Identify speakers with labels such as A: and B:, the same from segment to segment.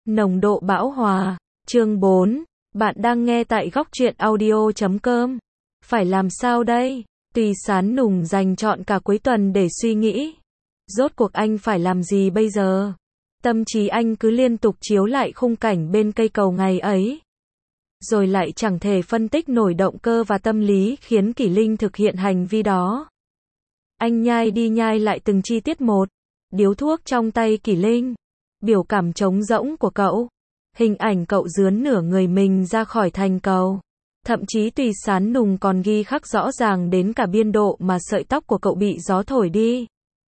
A: Nồng độ bão hòa. Chương 4. Bạn đang nghe tại góc truyện audio.com. Phải làm sao đây? Tùy Sán Nùng dành trọn cả cuối tuần để suy nghĩ. Rốt cuộc anh phải làm gì bây giờ? Tâm trí anh cứ liên tục chiếu lại khung cảnh bên cây cầu ngày ấy. Rồi lại chẳng thể phân tích nổi động cơ và tâm lý khiến Kỷ Linh thực hiện hành vi đó. Anh nhai đi nhai lại từng chi tiết một. Điếu thuốc trong tay Kỷ Linh. Biểu cảm trống rỗng của cậu. Hình ảnh cậu dướn nửa người mình ra khỏi thành cầu. Thậm chí Tùy Sán Nùng còn ghi khắc rõ ràng đến cả biên độ mà sợi tóc của cậu bị gió thổi đi.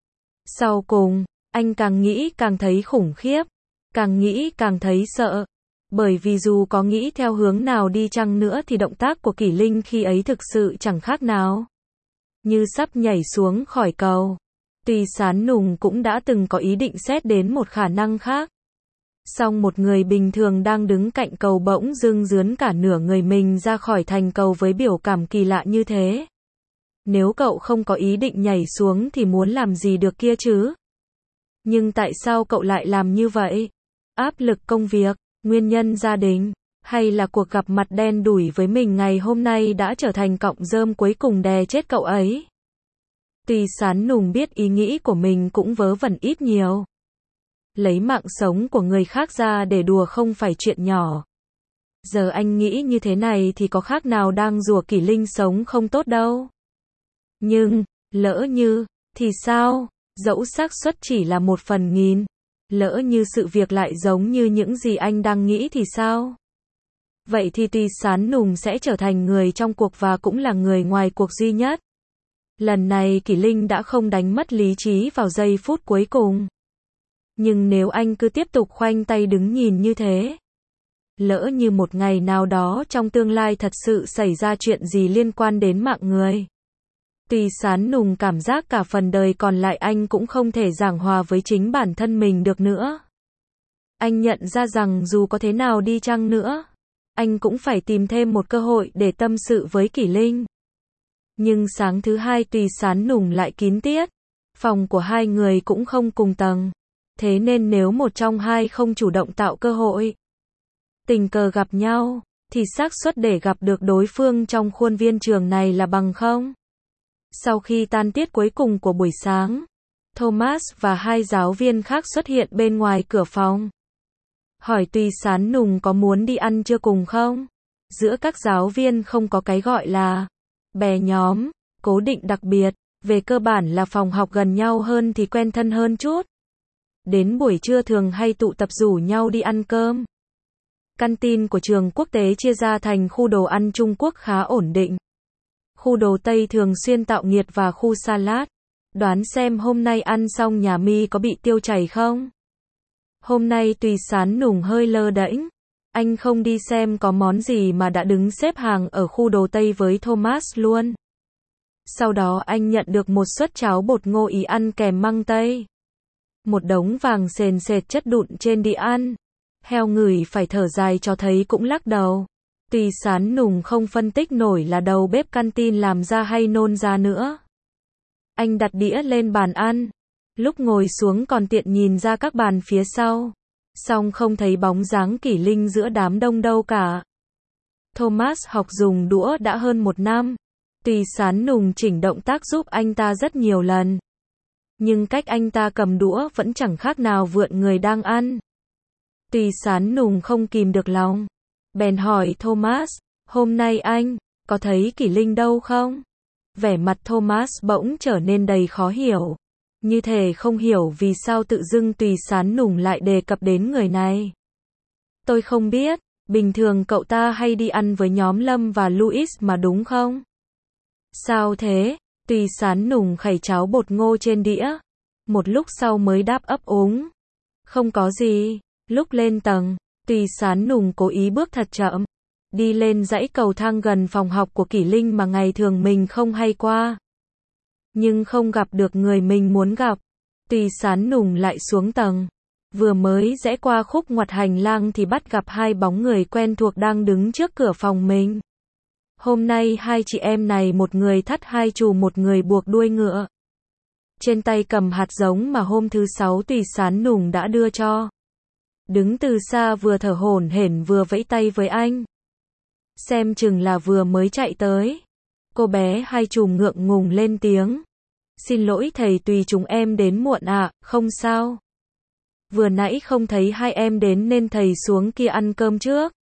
A: Sau cùng, anh càng nghĩ càng thấy khủng khiếp. Càng nghĩ càng thấy sợ. Bởi vì dù có nghĩ theo hướng nào đi chăng nữa thì động tác của Kỷ Linh khi ấy thực sự chẳng khác nào như sắp nhảy xuống khỏi cầu. Tùy Sán Nùng cũng đã từng có ý định xét đến một khả năng khác. Song một người bình thường đang đứng cạnh cầu bỗng dưng dướn cả nửa người mình ra khỏi thành cầu với biểu cảm kỳ lạ như thế. Nếu cậu không có ý định nhảy xuống thì muốn làm gì được kia chứ? Nhưng tại sao cậu lại làm như vậy? Áp lực công việc, nguyên nhân gia đình, hay là cuộc gặp mặt đen đủi với mình ngày hôm nay đã trở thành cọng rơm cuối cùng đè chết cậu ấy? Tùy Sán Nùng biết ý nghĩ của mình cũng vớ vẩn ít nhiều. Lấy mạng sống của người khác ra để đùa không phải chuyện nhỏ. Giờ anh nghĩ như thế này thì có khác nào đang rủa Kỷ Linh sống không tốt đâu. Nhưng, lỡ như, thì sao? Dẫu xác suất chỉ là 1/1000. Lỡ như sự việc lại giống như những gì anh đang nghĩ thì sao? Vậy thì Tùy Sán Nùng sẽ trở thành người trong cuộc và cũng là người ngoài cuộc duy nhất. Lần này Kỷ Linh đã không đánh mất lý trí vào giây phút cuối cùng. Nhưng nếu anh cứ tiếp tục khoanh tay đứng nhìn như thế, lỡ như một ngày nào đó trong tương lai thật sự xảy ra chuyện gì liên quan đến mạng người. Tùy Sán Nùng cảm giác cả phần đời còn lại anh cũng không thể giảng hòa với chính bản thân mình được nữa. Anh nhận ra rằng dù có thế nào đi chăng nữa, anh cũng phải tìm thêm một cơ hội để tâm sự với Kỷ Linh. Nhưng sáng thứ hai Tùy Sán Nùng lại kín tiết. Phòng của hai người cũng không cùng tầng. Thế nên nếu một trong hai không chủ động tạo cơ hội tình cờ gặp nhau, thì xác suất để gặp được đối phương trong khuôn viên trường này là bằng không. Sau khi tan tiết cuối cùng của buổi sáng, Thomas và hai giáo viên khác xuất hiện bên ngoài cửa phòng. Hỏi Tùy Sán Nùng có muốn đi ăn trưa cùng không? Giữa các giáo viên không có cái gọi là bè nhóm, cố định đặc biệt. Về cơ bản là phòng học gần nhau hơn thì quen thân hơn chút. Đến buổi trưa thường hay tụ tập rủ nhau đi ăn cơm. Canteen của trường quốc tế chia ra thành khu đồ ăn Trung Quốc khá ổn định. Khu đồ Tây thường xuyên tạo nghiệt và khu salad. Đoán xem hôm nay ăn xong nhà mi có bị tiêu chảy không? Hôm nay Tùy Sán Nùng hơi lơ đễnh. Anh không đi xem có món gì mà đã đứng xếp hàng ở khu đồ Tây với Thomas luôn. Sau đó anh nhận được một suất cháo bột ngô Ý ăn kèm măng tây. Một đống vàng sền sệt chất đụn trên đĩa ăn. Heo ngửi phải thở dài cho thấy cũng lắc đầu. Tùy Sán Nùng không phân tích nổi là đầu bếp canteen làm ra hay nôn ra nữa. Anh đặt đĩa lên bàn ăn. Lúc ngồi xuống còn tiện nhìn ra các bàn phía sau. Song không thấy bóng dáng Kỷ Linh giữa đám đông đâu cả. Thomas học dùng đũa đã hơn 1 năm. Tùy Sán Nùng chỉnh động tác giúp anh ta rất nhiều lần. Nhưng cách anh ta cầm đũa vẫn chẳng khác nào vượn người đang ăn. Tùy Sán Nùng không kìm được lòng. Bèn hỏi Thomas, hôm nay anh, có thấy Kỷ Linh đâu không? Vẻ mặt Thomas bỗng trở nên đầy khó hiểu. Như thể không hiểu vì sao tự dưng Tùy Sán Nùng lại đề cập đến người này. Tôi không biết, bình thường cậu ta hay đi ăn với nhóm Lâm và Louis mà đúng không? Sao thế? Tùy Sán Nùng khẩy cháo bột ngô trên đĩa. Một lúc sau mới đáp ấp úng. Không có gì. Lúc lên tầng, Tùy Sán Nùng cố ý bước thật chậm. Đi lên dãy cầu thang gần phòng học của Kỷ Linh mà ngày thường mình không hay qua. Nhưng không gặp được người mình muốn gặp. Tùy Sán Nùng lại xuống tầng. Vừa mới rẽ qua khúc ngoặt hành lang thì bắt gặp hai bóng người quen thuộc đang đứng trước cửa phòng mình. Hôm nay hai chị em này một người thắt hai chù một người buộc đuôi ngựa. Trên tay cầm hạt giống mà hôm thứ 6 Tùy Sán Nùng đã đưa cho. đứng từ xa vừa thở hổn hển vừa vẫy tay với anh. Xem chừng là vừa mới chạy tới. Cô bé hai chùm ngượng ngùng lên tiếng. Xin lỗi thầy Tùy, chúng em đến muộn ạ, không sao. Vừa nãy không thấy hai em đến nên thầy xuống kia ăn cơm trước.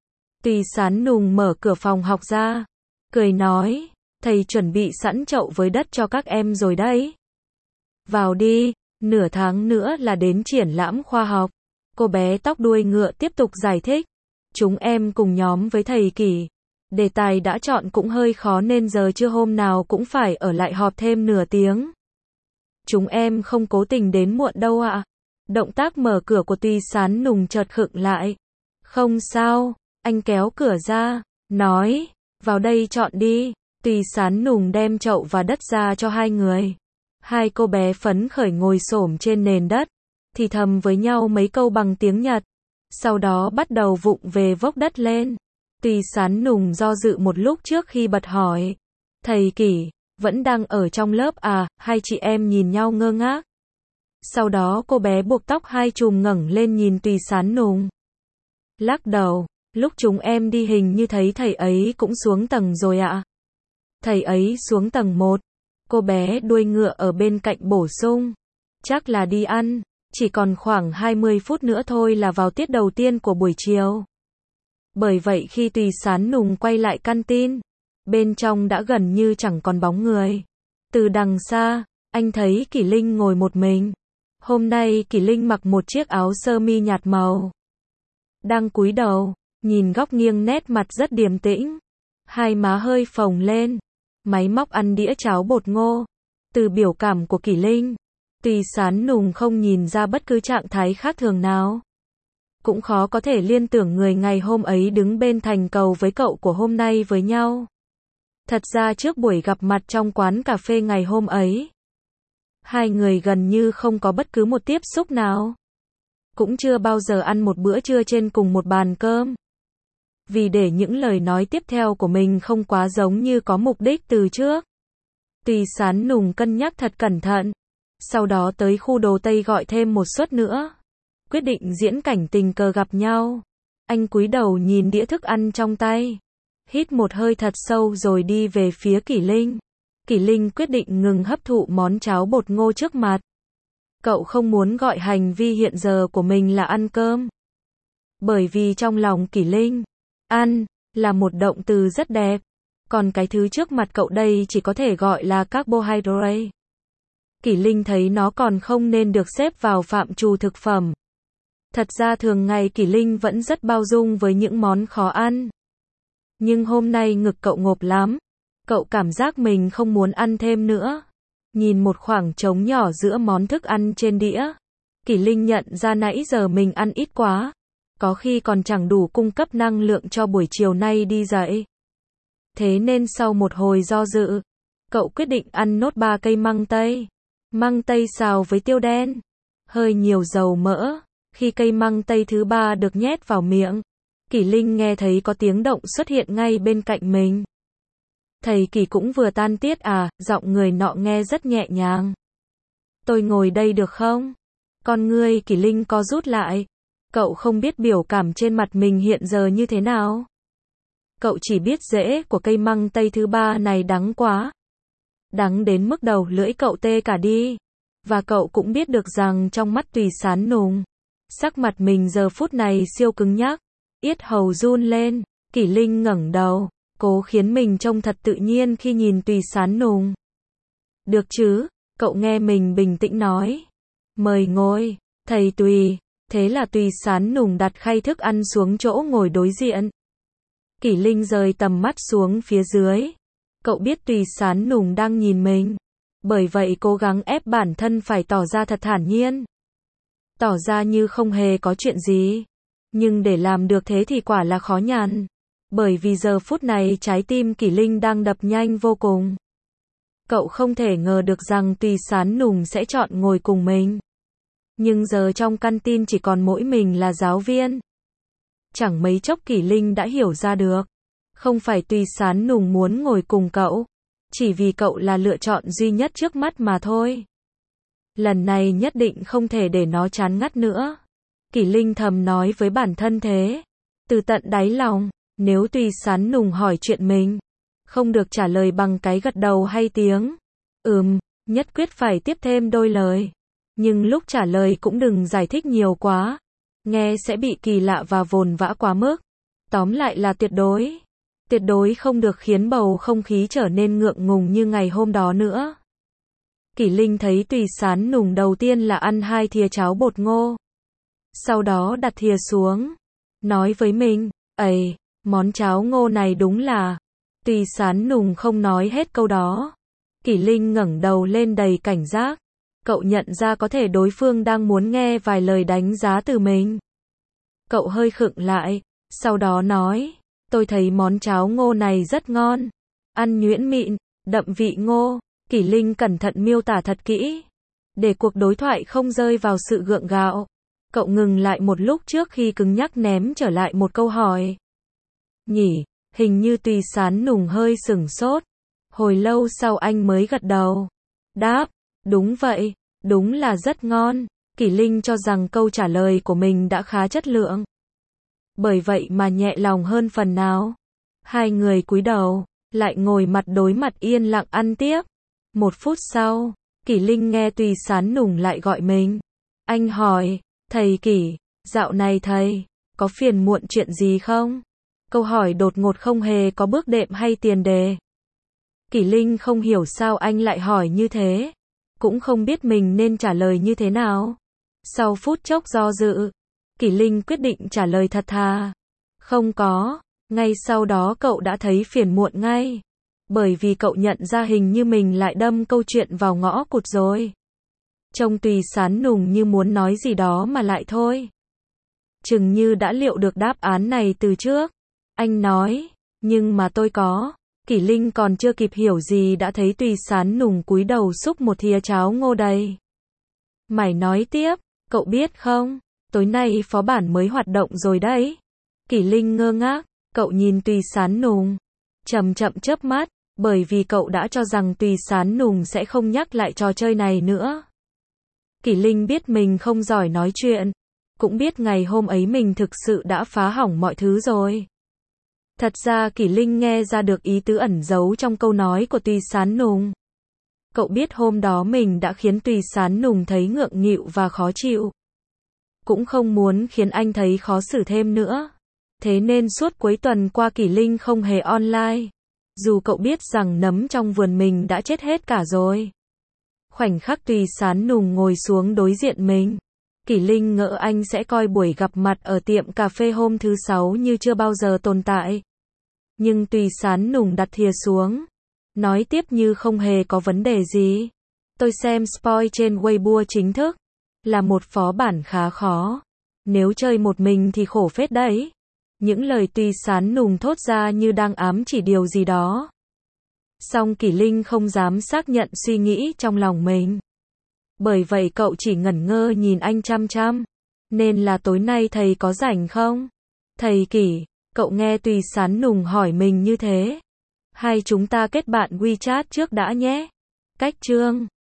A: Tùy Sán Nùng mở cửa phòng học ra, cười nói, thầy chuẩn bị sẵn chậu với đất cho các em rồi đấy. Vào đi, nửa tháng nữa là đến triển lãm khoa học. Cô bé tóc đuôi ngựa tiếp tục giải thích. Chúng em cùng nhóm với thầy Kỷ. Đề tài đã chọn cũng hơi khó nên giờ trưa hôm nào cũng phải ở lại họp thêm nửa tiếng. Chúng em không cố tình đến muộn đâu ạ. Động tác mở cửa của Tùy Sán Nùng chợt khựng lại. Không sao, anh kéo cửa ra, nói, vào đây chọn đi. Tùy Sán Nùng đem chậu và đất ra cho hai người. Hai cô bé phấn khởi ngồi xổm trên nền đất, thì thầm với nhau mấy câu bằng tiếng Nhật. Sau đó bắt đầu vụng về vốc đất lên. Tùy Sán Nùng do dự một lúc trước khi bật hỏi. Thầy Kỷ, vẫn đang ở trong lớp à? Hai chị em nhìn nhau ngơ ngác. Sau đó cô bé buộc tóc hai chùm ngẩng lên nhìn Tùy Sán Nùng. Lắc đầu, lúc chúng em đi hình như thấy thầy ấy cũng xuống tầng rồi ạ. Thầy ấy xuống tầng 1. Cô bé đuôi ngựa ở bên cạnh bổ sung. Chắc là đi ăn, chỉ còn khoảng 20 phút nữa thôi là vào tiết đầu tiên của buổi chiều. Bởi vậy khi Tùy Sán Nùng quay lại căn tin, bên trong đã gần như chẳng còn bóng người. Từ đằng xa, anh thấy Kỷ Linh ngồi một mình. Hôm nay Kỷ Linh mặc một chiếc áo sơ mi nhạt màu. Đang cúi đầu, nhìn góc nghiêng nét mặt rất điềm tĩnh. Hai má hơi phồng lên. Máy móc ăn đĩa cháo bột ngô. Từ biểu cảm của Kỷ Linh, Tùy Sán Nùng không nhìn ra bất cứ trạng thái khác thường nào. Cũng khó có thể liên tưởng người ngày hôm ấy đứng bên thành cầu với cậu của hôm nay với nhau. Thật ra trước buổi gặp mặt trong quán cà phê ngày hôm ấy, hai người gần như không có bất cứ một tiếp xúc nào. Cũng chưa bao giờ ăn một bữa trưa trên cùng một bàn cơm. Vì để những lời nói tiếp theo của mình không quá giống như có mục đích từ trước, Tùy Sán Nùng cân nhắc thật cẩn thận. Sau đó tới khu đồ Tây gọi thêm một suất nữa. Quyết định diễn cảnh tình cờ gặp nhau. Anh cúi đầu nhìn đĩa thức ăn trong tay. Hít một hơi thật sâu rồi đi về phía Kỷ Linh. Kỷ Linh quyết định ngừng hấp thụ món cháo bột ngô trước mặt. Cậu không muốn gọi hành vi hiện giờ của mình là ăn cơm. Bởi vì trong lòng Kỷ Linh, ăn là một động từ rất đẹp. Còn cái thứ trước mặt cậu đây chỉ có thể gọi là carbohydrate. Kỷ Linh thấy nó còn không nên được xếp vào phạm trù thực phẩm. Thật ra thường ngày Kỷ Linh vẫn rất bao dung với những món khó ăn. Nhưng hôm nay ngực cậu ngộp lắm. Cậu cảm giác mình không muốn ăn thêm nữa. Nhìn một khoảng trống nhỏ giữa món thức ăn trên đĩa, Kỷ Linh nhận ra nãy giờ mình ăn ít quá. Có khi còn chẳng đủ cung cấp năng lượng cho buổi chiều nay đi dậy. Thế nên sau một hồi do dự, cậu quyết định ăn nốt 3 cây măng tây. Măng tây xào với tiêu đen, hơi nhiều dầu mỡ. Khi cây măng tây thứ 3 được nhét vào miệng, Kỷ Linh nghe thấy có tiếng động xuất hiện ngay bên cạnh mình. Thầy Kỷ cũng vừa tan tiết à? Giọng người nọ nghe rất nhẹ nhàng. Tôi ngồi đây được không? Con ngươi Kỷ Linh co rút lại. Cậu không biết biểu cảm trên mặt mình hiện giờ như thế nào. Cậu chỉ biết rễ của cây măng tây thứ 3 này đắng quá. Đắng đến mức đầu lưỡi cậu tê cả đi. Và cậu cũng biết được rằng trong mắt Tùy Sán Nùng, sắc mặt mình giờ phút này siêu cứng nhắc. Yết hầu run lên. Kỷ Linh ngẩng đầu, cố khiến mình trông thật tự nhiên khi nhìn Tùy Sán Nùng. Được chứ? Cậu nghe mình bình tĩnh nói. Mời ngồi, thầy Tùy. Thế là Tùy Sán Nùng đặt khay thức ăn xuống chỗ ngồi đối diện. Kỷ Linh rời tầm mắt xuống phía dưới. Cậu biết Tùy Sán Nùng đang nhìn mình. Bởi vậy cố gắng ép bản thân phải tỏ ra thật thản nhiên. Tỏ ra như không hề có chuyện gì. Nhưng để làm được thế thì quả là khó nhằn. Bởi vì giờ phút này trái tim Kỷ Linh đang đập nhanh vô cùng. Cậu không thể ngờ được rằng Tùy Sán Nùng sẽ chọn ngồi cùng mình. Nhưng giờ trong căn tin chỉ còn mỗi mình là giáo viên. Chẳng mấy chốc Kỷ Linh đã hiểu ra được. Không phải Tùy Sán Nùng muốn ngồi cùng cậu. Chỉ vì cậu là lựa chọn duy nhất trước mắt mà thôi. Lần này nhất định không thể để nó chán ngắt nữa. Kỷ Linh thầm nói với bản thân thế. Từ tận đáy lòng, nếu Tùy Sán Nùng hỏi chuyện mình, không được trả lời bằng cái gật đầu hay tiếng nhất quyết phải tiếp thêm đôi lời. Nhưng lúc trả lời cũng đừng giải thích nhiều quá, nghe sẽ bị kỳ lạ và vồn vã quá mức. Tóm lại là tuyệt đối không được khiến bầu không khí trở nên ngượng ngùng như ngày hôm đó nữa. Kỷ Linh thấy Tùy Sán Nùng đầu tiên là ăn 2 thìa cháo bột ngô. Sau đó đặt thìa xuống, nói với mình, "Ây, món cháo ngô này đúng là..." Tùy Sán Nùng không nói hết câu đó. Kỷ Linh ngẩng đầu lên đầy cảnh giác. Cậu nhận ra có thể đối phương đang muốn nghe vài lời đánh giá từ mình. Cậu hơi khựng lại, sau đó nói, "Tôi thấy món cháo ngô này rất ngon. Ăn nhuyễn mịn, đậm vị ngô." Kỷ Linh cẩn thận miêu tả thật kỹ, để cuộc đối thoại không rơi vào sự gượng gạo. Cậu ngừng lại một lúc trước khi cứng nhắc ném trở lại một câu hỏi. "Nhỉ?" Hình như Tùy Sán Nùng hơi sửng sốt. Hồi lâu sau anh mới gật đầu. Đáp, "Đúng vậy, đúng là rất ngon." Kỷ Linh cho rằng câu trả lời của mình đã khá chất lượng. Bởi vậy mà nhẹ lòng hơn phần nào. Hai người cúi đầu, lại ngồi mặt đối mặt yên lặng ăn tiếp. 1 phút sau, Kỷ Linh nghe Tùy Sán Nùng lại gọi mình. Anh hỏi, "Thầy Kỷ, dạo này thầy có phiền muộn chuyện gì không?" Câu hỏi đột ngột không hề có bước đệm hay tiền đề. Kỷ Linh không hiểu sao anh lại hỏi như thế, cũng không biết mình nên trả lời như thế nào. Sau phút chốc do dự, Kỷ Linh quyết định trả lời thật thà. "Không có." Ngay sau đó cậu đã thấy phiền muộn ngay, bởi vì cậu nhận ra hình như mình lại đâm câu chuyện vào ngõ cụt rồi. Trông Tùy Sán Nùng như muốn nói gì đó mà lại thôi. Chừng như đã liệu được đáp án này từ trước. Anh nói, "Nhưng mà tôi có." Kỷ Linh còn chưa kịp hiểu gì đã thấy Tùy Sán Nùng cúi đầu xúc một thìa cháo ngô đầy. "Mày nói tiếp, cậu biết không, tối nay phó bản mới hoạt động rồi đấy." Kỷ Linh ngơ ngác, cậu nhìn Tùy Sán Nùng, chậm chậm chớp mắt, bởi vì cậu đã cho rằng Tùy Sán Nùng sẽ không nhắc lại trò chơi này nữa. Kỷ Linh biết mình không giỏi nói chuyện, cũng biết ngày hôm ấy mình thực sự đã phá hỏng mọi thứ rồi. Thật ra Kỷ Linh nghe ra được ý tứ ẩn giấu trong câu nói của Tùy Sán Nùng. Cậu biết hôm đó mình đã khiến Tùy Sán Nùng thấy ngượng nghịu và khó chịu. Cũng không muốn khiến anh thấy khó xử thêm nữa. Thế nên suốt cuối tuần qua Kỷ Linh không hề online. Dù cậu biết rằng nấm trong vườn mình đã chết hết cả rồi. Khoảnh khắc Tùy Sán Nùng ngồi xuống đối diện mình, Kỷ Linh ngỡ anh sẽ coi buổi gặp mặt ở tiệm cà phê hôm thứ 6 như chưa bao giờ tồn tại. Nhưng Tùy Sán Nùng đặt thìa xuống, nói tiếp như không hề có vấn đề gì. "Tôi xem spoil trên Weibo chính thức, là một phó bản khá khó. Nếu chơi một mình thì khổ phết đấy." Những lời Tùy Sán Nùng thốt ra như đang ám chỉ điều gì đó. Song Kỷ Linh không dám xác nhận suy nghĩ trong lòng mình. Bởi vậy cậu chỉ ngẩn ngơ nhìn anh chăm chăm. "Nên là tối nay thầy có rảnh không?" "Thầy Kỷ." Cậu nghe Tùy Sán Nùng hỏi mình như thế. "Hay chúng ta kết bạn WeChat trước đã nhé." Cách chương